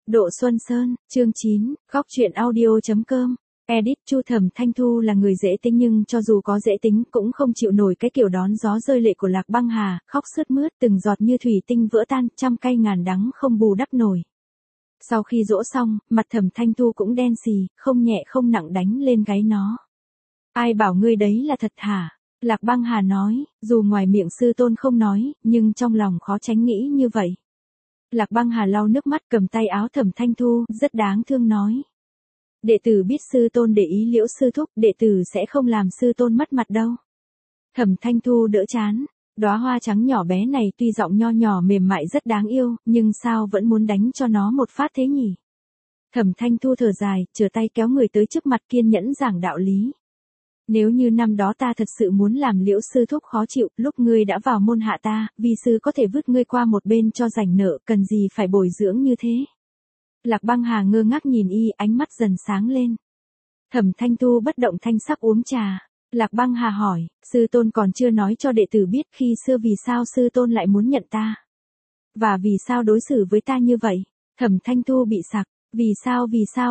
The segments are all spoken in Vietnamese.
Độ Xuân Sơn, chương 9, góc truyện audio.com. Edit. Chu Thẩm Thanh Thu là người dễ tính nhưng cho dù có dễ tính cũng không chịu nổi cái kiểu đón gió rơi lệ của Lạc Băng Hà, khóc sướt mướt từng giọt như thủy tinh vỡ tan, trăm cay ngàn đắng không bù đắp nổi. Sau khi dỗ xong, mặt Thẩm Thanh Thu cũng đen xì, không nhẹ không nặng đánh lên gáy nó. Ai bảo ngươi đấy là thật hả? Lạc Băng Hà nói, dù ngoài miệng sư tôn không nói, nhưng trong lòng khó tránh nghĩ như vậy. Lạc Băng Hà lau nước mắt cầm tay áo Thẩm Thanh Thu, rất đáng thương nói. Đệ tử biết sư tôn để ý Liễu sư thúc, đệ tử sẽ không làm sư tôn mất mặt đâu. Thẩm Thanh Thu đỡ chán, đóa hoa trắng nhỏ bé này tuy giọng nho nhỏ mềm mại rất đáng yêu, nhưng sao vẫn muốn đánh cho nó một phát thế nhỉ? Thẩm Thanh Thu thở dài, trở tay kéo người tới trước mặt kiên nhẫn giảng đạo lý. Nếu như năm đó ta thật sự muốn làm Liễu sư thúc khó chịu, lúc ngươi đã vào môn hạ ta, vi sư có thể vứt ngươi qua một bên cho rảnh nợ, cần gì phải bồi dưỡng như thế. Lạc Băng Hà ngơ ngác nhìn y, ánh mắt dần sáng lên. Thẩm Thanh Thu bất động thanh sắc uống trà. Lạc Băng Hà hỏi, sư tôn còn chưa nói cho đệ tử biết khi xưa vì sao sư tôn lại muốn nhận ta. Và vì sao đối xử với ta như vậy. Thẩm Thanh Thu bị sặc, vì sao.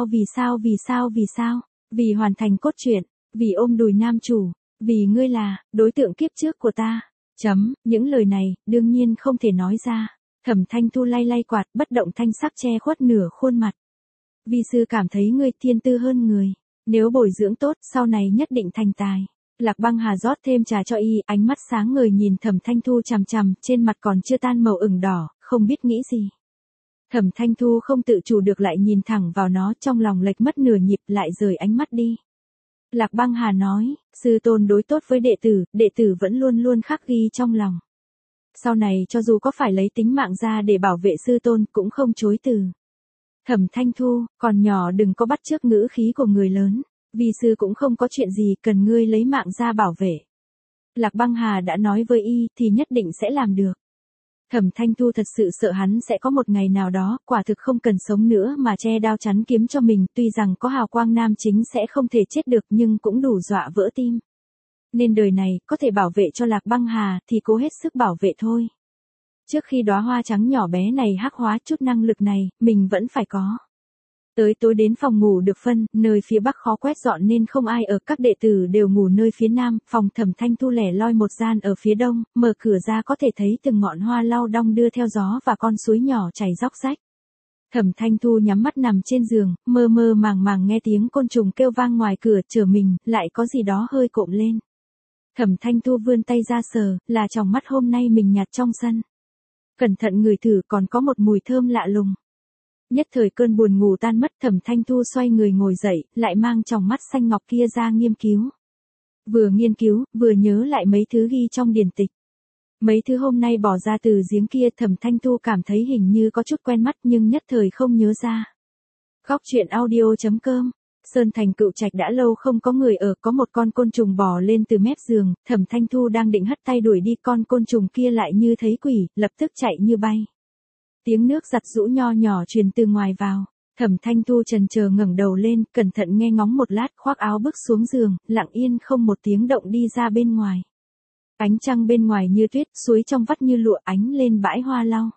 Vì hoàn thành cốt truyện, vì ôm đùi nam chủ, vì ngươi là đối tượng kiếp trước của ta. Những lời này, đương nhiên không thể nói ra. Thẩm Thanh Thu lay lay quạt, bất động thanh sắc che khuất nửa khuôn mặt. Vi sư cảm thấy ngươi thiên tư hơn người, nếu bồi dưỡng tốt, sau này nhất định thành tài. Lạc Băng Hà rót thêm trà cho y, ánh mắt sáng ngời nhìn Thẩm Thanh Thu chằm chằm, trên mặt còn chưa tan màu ửng đỏ, không biết nghĩ gì. Thẩm Thanh Thu không tự chủ được lại nhìn thẳng vào nó, trong lòng lệch mất nửa nhịp, lại rời ánh mắt đi. Lạc Băng Hà nói, sư tôn đối tốt với đệ tử vẫn luôn luôn khắc ghi trong lòng. Sau này cho dù có phải lấy tính mạng ra để bảo vệ sư tôn cũng không chối từ. Thẩm Thanh Thu, còn nhỏ đừng có bắt chước ngữ khí của người lớn, vì sư cũng không có chuyện gì cần ngươi lấy mạng ra bảo vệ. Lạc Băng Hà đã nói với y thì nhất định sẽ làm được. Thẩm Thanh Thu thật sự sợ hắn sẽ có một ngày nào đó, quả thực không cần sống nữa mà che đao chắn kiếm cho mình, tuy rằng có hào quang nam chính sẽ không thể chết được nhưng cũng đủ dọa vỡ tim. Nên đời này, có thể bảo vệ cho Lạc Băng Hà, thì cố hết sức bảo vệ thôi. Trước khi đóa hoa trắng nhỏ bé này hắc hóa chút năng lực này, mình vẫn phải có. Tới tối đến phòng ngủ được phân, nơi phía bắc khó quét dọn nên không ai ở, các đệ tử đều ngủ nơi phía nam, phòng Thẩm Thanh Thu lẻ loi một gian ở phía đông, mở cửa ra có thể thấy từng ngọn hoa lau đong đưa theo gió và con suối nhỏ chảy róc rách. Thẩm Thanh Thu nhắm mắt nằm trên giường, mơ mơ màng màng nghe tiếng côn trùng kêu vang ngoài cửa, chờ mình, lại có gì đó hơi cộm lên. Thẩm Thanh Thu vươn tay ra sờ, là tròng mắt hôm nay mình nhặt trong sân. Cẩn thận ngửi thử còn có một mùi thơm lạ lùng. Nhất thời cơn buồn ngủ tan mất, Thẩm Thanh Thu xoay người ngồi dậy, lại mang tròng mắt xanh ngọc kia ra nghiên cứu. Vừa nghiên cứu, vừa nhớ lại mấy thứ ghi trong điển tịch. Mấy thứ hôm nay bỏ ra từ giếng kia, Thẩm Thanh Thu cảm thấy hình như có chút quen mắt nhưng nhất thời không nhớ ra. Góc truyện audio.com. Sơn Thành Cựu Trạch đã lâu không có người ở, có một con côn trùng bò lên từ mép giường, Thẩm Thanh Thu đang định hất tay đuổi đi, con côn trùng kia lại như thấy quỷ, lập tức chạy như bay. Tiếng nước giặt giũ nho nhỏ truyền từ ngoài vào. Thẩm Thanh Thu chần chờ ngẩng đầu lên, cẩn thận nghe ngóng một lát, khoác áo bước xuống giường, lặng yên không một tiếng động đi ra bên ngoài. Ánh trăng bên ngoài như tuyết, suối trong vắt như lụa, ánh lên bãi hoa lau.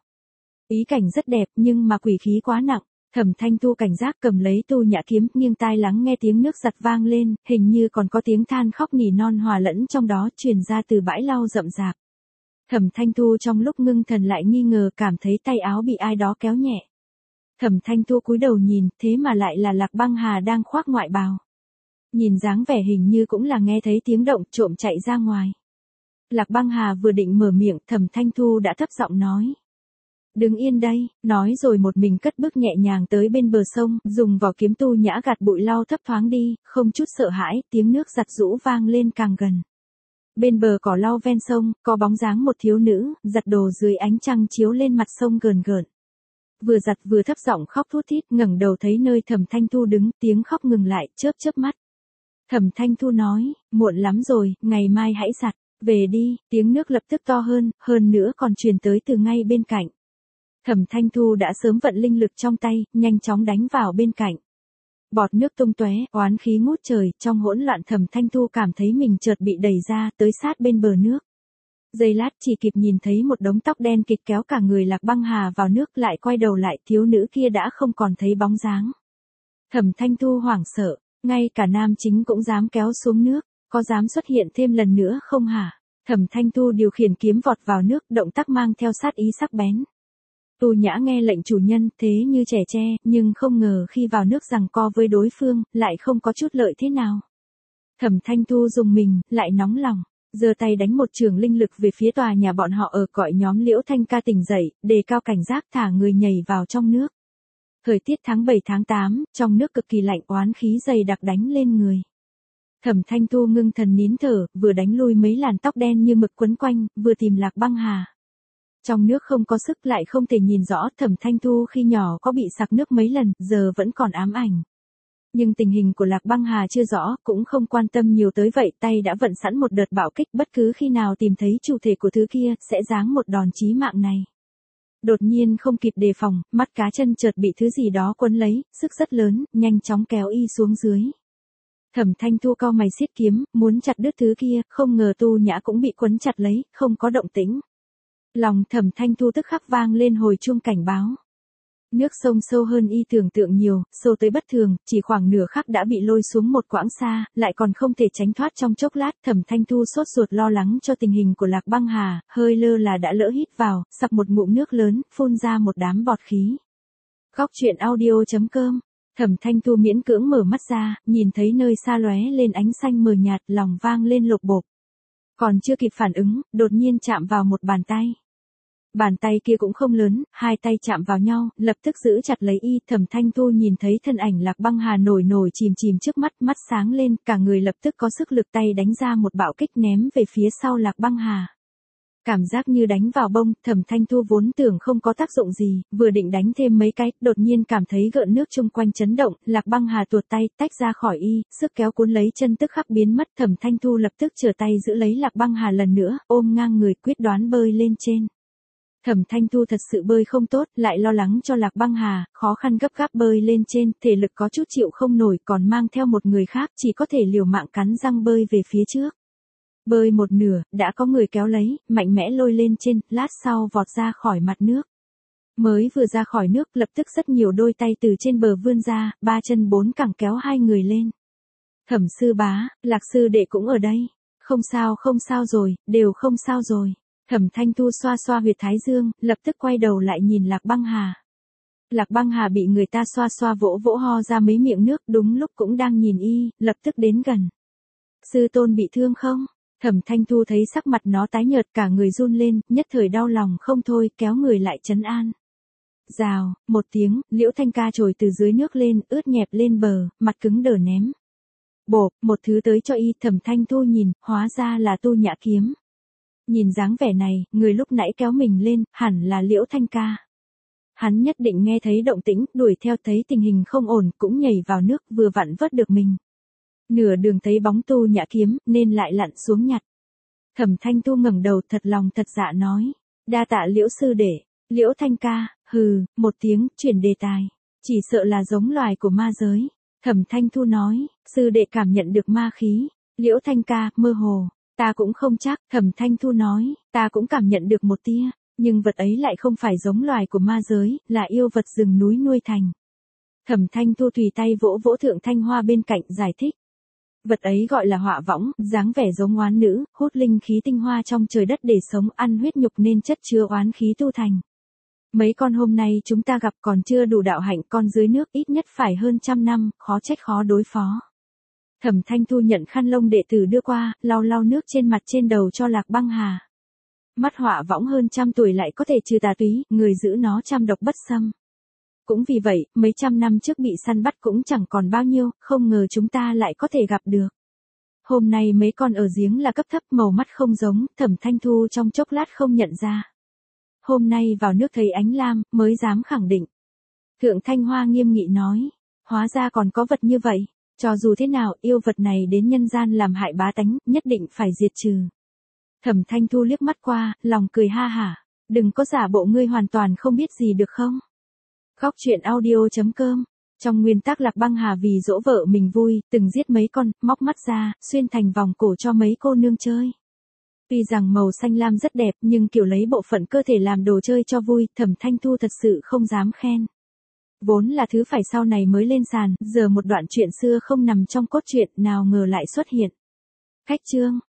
Ý cảnh rất đẹp nhưng mà quỷ khí quá nặng. Thẩm Thanh Thu cảnh giác cầm lấy tu nhã kiếm, nghiêng tai lắng nghe tiếng nước giặt vang lên, hình như còn có tiếng than khóc nỉ non hòa lẫn trong đó, truyền ra từ bãi lau rậm rạp. Thẩm Thanh Thu trong lúc ngưng thần lại nghi ngờ, cảm thấy tay áo bị ai đó kéo nhẹ. Thẩm Thanh Thu cúi đầu nhìn, thế mà lại là Lạc Băng Hà đang khoác ngoại bào. Nhìn dáng vẻ hình như cũng là nghe thấy tiếng động, trộm chạy ra ngoài. Lạc Băng Hà vừa định mở miệng, Thẩm Thanh Thu đã thấp giọng nói. Đứng yên đây, nói rồi một mình cất bước nhẹ nhàng tới bên bờ sông, dùng vỏ kiếm tu nhã gạt bụi lau thấp thoáng đi, không chút sợ hãi, tiếng nước giặt giũ vang lên càng gần. Bên bờ cỏ lau ven sông, có bóng dáng một thiếu nữ, giặt đồ dưới ánh trăng chiếu lên mặt sông gờn gợn. Vừa giặt vừa thấp giọng khóc thút thít, ngẩng đầu thấy nơi Thẩm Thanh Thu đứng, tiếng khóc ngừng lại, chớp chớp mắt. Thẩm Thanh Thu nói, muộn lắm rồi, ngày mai hãy giặt, về đi, tiếng nước lập tức to hơn nữa còn truyền tới từ ngay bên cạnh. Thẩm Thanh Thu đã sớm vận linh lực trong tay, nhanh chóng đánh vào bên cạnh. Bọt nước tung tóe, oán khí ngút trời, trong hỗn loạn Thẩm Thanh Thu cảm thấy mình chợt bị đẩy ra, tới sát bên bờ nước. Giây lát chỉ kịp nhìn thấy một đống tóc đen kịt kéo cả người Lạc Băng Hà vào nước, lại quay đầu lại, thiếu nữ kia đã không còn thấy bóng dáng. Thẩm Thanh Thu hoảng sợ, ngay cả nam chính cũng dám kéo xuống nước, có dám xuất hiện thêm lần nữa không hả? Thẩm Thanh Thu điều khiển kiếm vọt vào nước, động tác mang theo sát ý sắc bén. Tu Nhã nghe lệnh chủ nhân, thế như trẻ tre, nhưng không ngờ khi vào nước giằng co với đối phương, lại không có chút lợi thế nào. Thẩm Thanh Thu dùng mình, lại nóng lòng, giơ tay đánh một trường linh lực về phía tòa nhà bọn họ ở, gọi nhóm Liễu Thanh Ca tỉnh dậy, đề cao cảnh giác, thả người nhảy vào trong nước. Thời tiết tháng 7 tháng 8, trong nước cực kỳ lạnh, oán khí dày đặc đánh lên người. Thẩm Thanh Thu ngưng thần nín thở, vừa đánh lui mấy làn tóc đen như mực quấn quanh, vừa tìm Lạc Băng Hà. Trong nước không có sức, lại không thể nhìn rõ. Thẩm Thanh Thu khi nhỏ có bị sặc nước mấy lần, giờ vẫn còn ám ảnh. Nhưng tình hình của Lạc Băng Hà chưa rõ, cũng không quan tâm nhiều tới vậy, tay đã vận sẵn một đợt bạo kích, bất cứ khi nào tìm thấy chủ thể của thứ kia, sẽ giáng một đòn chí mạng này. Đột nhiên không kịp đề phòng, mắt cá chân chợt bị thứ gì đó quấn lấy, sức rất lớn, nhanh chóng kéo y xuống dưới. Thẩm Thanh Thu cau mày siết kiếm, muốn chặt đứt thứ kia, không ngờ Tu Nhã cũng bị quấn chặt lấy, không có động tĩnh. Lòng Thẩm Thanh Thu tức khắc vang lên hồi chuông cảnh báo. Nước sông sâu hơn y tưởng tượng nhiều, sâu tới bất thường, chỉ khoảng nửa khắc đã bị lôi xuống một quãng xa, lại còn không thể tránh thoát trong chốc lát. Thẩm Thanh Thu sốt ruột lo lắng cho tình hình của Lạc Băng Hà, hơi lơ là đã lỡ hít vào, sặc một ngụm nước lớn, phun ra một đám bọt khí. Góc truyện audio.com. Thẩm Thanh Thu miễn cưỡng mở mắt ra, nhìn thấy nơi xa lóe lên ánh xanh mờ nhạt, lòng vang lên lộp bộp. Còn chưa kịp phản ứng, đột nhiên chạm vào một bàn tay. Bàn tay kia cũng không lớn, hai tay chạm vào nhau, lập tức giữ chặt lấy y. Thẩm Thanh Thu nhìn thấy thân ảnh Lạc Băng Hà nổi nổi chìm chìm trước mắt, mắt sáng lên, cả người lập tức có sức lực, tay đánh ra một bạo kích ném về phía sau Lạc Băng Hà. Cảm giác như đánh vào bông, Thẩm Thanh Thu vốn tưởng không có tác dụng gì, vừa định đánh thêm mấy cái, đột nhiên cảm thấy gợn nước chung quanh chấn động, Lạc Băng Hà tuột tay, tách ra khỏi y, sức kéo cuốn lấy chân tức khắc biến mất. Thẩm Thanh Thu lập tức trở tay giữ lấy Lạc Băng Hà lần nữa, ôm ngang người quyết đoán bơi lên trên. Thẩm Thanh Thu thật sự bơi không tốt, lại lo lắng cho Lạc Băng Hà, khó khăn gấp gáp bơi lên trên, thể lực có chút chịu không nổi, còn mang theo một người khác, chỉ có thể liều mạng cắn răng bơi về phía trước. Bơi một nửa, đã có người kéo lấy, mạnh mẽ lôi lên trên, lát sau vọt ra khỏi mặt nước. Mới vừa ra khỏi nước, lập tức rất nhiều đôi tay từ trên bờ vươn ra, ba chân bốn cẳng kéo hai người lên. Thẩm sư bá, Lạc sư đệ cũng ở đây. Không sao rồi, đều không sao rồi. Thẩm Thanh Thu xoa xoa huyệt thái dương, lập tức quay đầu lại nhìn Lạc Băng Hà. Lạc Băng Hà bị người ta xoa xoa vỗ vỗ ho ra mấy miệng nước, đúng lúc cũng đang nhìn y, lập tức đến gần. Sư tôn bị thương không? Thẩm Thanh Thu thấy sắc mặt nó tái nhợt, cả người run lên, nhất thời đau lòng không thôi, kéo người lại trấn an. Rào, một tiếng, Liễu Thanh Ca trồi từ dưới nước lên, ướt nhẹp lên bờ, mặt cứng đờ ném. Bộp, một thứ tới cho y. Thẩm Thanh Thu nhìn, hóa ra là Tu Nhã kiếm. Nhìn dáng vẻ này, người lúc nãy kéo mình lên, hẳn là Liễu Thanh Ca. Hắn nhất định nghe thấy động tĩnh, đuổi theo, thấy tình hình không ổn, cũng nhảy vào nước, vừa vặn vớt được mình. Nửa đường thấy bóng Tu Nhã kiếm, nên lại lặn xuống nhặt. Thẩm Thanh Thu ngẩng đầu, thật lòng thật dạ nói. Đa tạ Liễu sư đệ. Liễu Thanh Ca, hừ, một tiếng, chuyển đề tài. Chỉ sợ là giống loài của ma giới. Thẩm Thanh Thu nói, sư đệ cảm nhận được ma khí. Liễu Thanh Ca, mơ hồ. Ta cũng không chắc. Thẩm Thanh Thu nói, ta cũng cảm nhận được một tia. Nhưng vật ấy lại không phải giống loài của ma giới, là yêu vật rừng núi nuôi thành. Thẩm Thanh Thu tùy tay vỗ vỗ Thượng Thanh Hoa bên cạnh, giải thích. Vật ấy gọi là họa võng, dáng vẻ giống oán nữ, hút linh khí tinh hoa trong trời đất để sống, ăn huyết nhục nên chất chứa oán khí tu thành. Mấy con hôm nay chúng ta gặp còn chưa đủ đạo hạnh, con dưới nước ít nhất phải hơn 100 năm, khó trách khó đối phó. Thẩm Thanh Thu nhận khăn lông đệ tử đưa qua, lau lau nước trên mặt trên đầu cho Lạc Băng Hà. Mắt họa võng hơn 100 tuổi lại có thể trừ tà túy, người giữ nó trăm độc bất xâm. Cũng vì vậy, mấy trăm năm trước bị săn bắt cũng chẳng còn bao nhiêu, không ngờ chúng ta lại có thể gặp được. Hôm nay mấy con ở giếng là cấp thấp, màu mắt không giống, Thẩm Thanh Thu trong chốc lát không nhận ra. Hôm nay vào nước thấy ánh lam, mới dám khẳng định. Thượng Thanh Hoa nghiêm nghị nói, hóa ra còn có vật như vậy, cho dù thế nào, yêu vật này đến nhân gian làm hại bá tánh, nhất định phải diệt trừ. Thẩm Thanh Thu liếc mắt qua, lòng cười ha hả, đừng có giả bộ ngươi hoàn toàn không biết gì được không? Góc truyện audio.com. Trong nguyên tắc Lạc Băng Hà vì dỗ vợ mình vui, từng giết mấy con, móc mắt ra, xuyên thành vòng cổ cho mấy cô nương chơi. Tuy rằng màu xanh lam rất đẹp nhưng kiểu lấy bộ phận cơ thể làm đồ chơi cho vui, Thẩm Thanh Thu thật sự không dám khen. Vốn là thứ phải sau này mới lên sàn, giờ một đoạn chuyện xưa không nằm trong cốt truyện nào ngờ lại xuất hiện. Khách trương,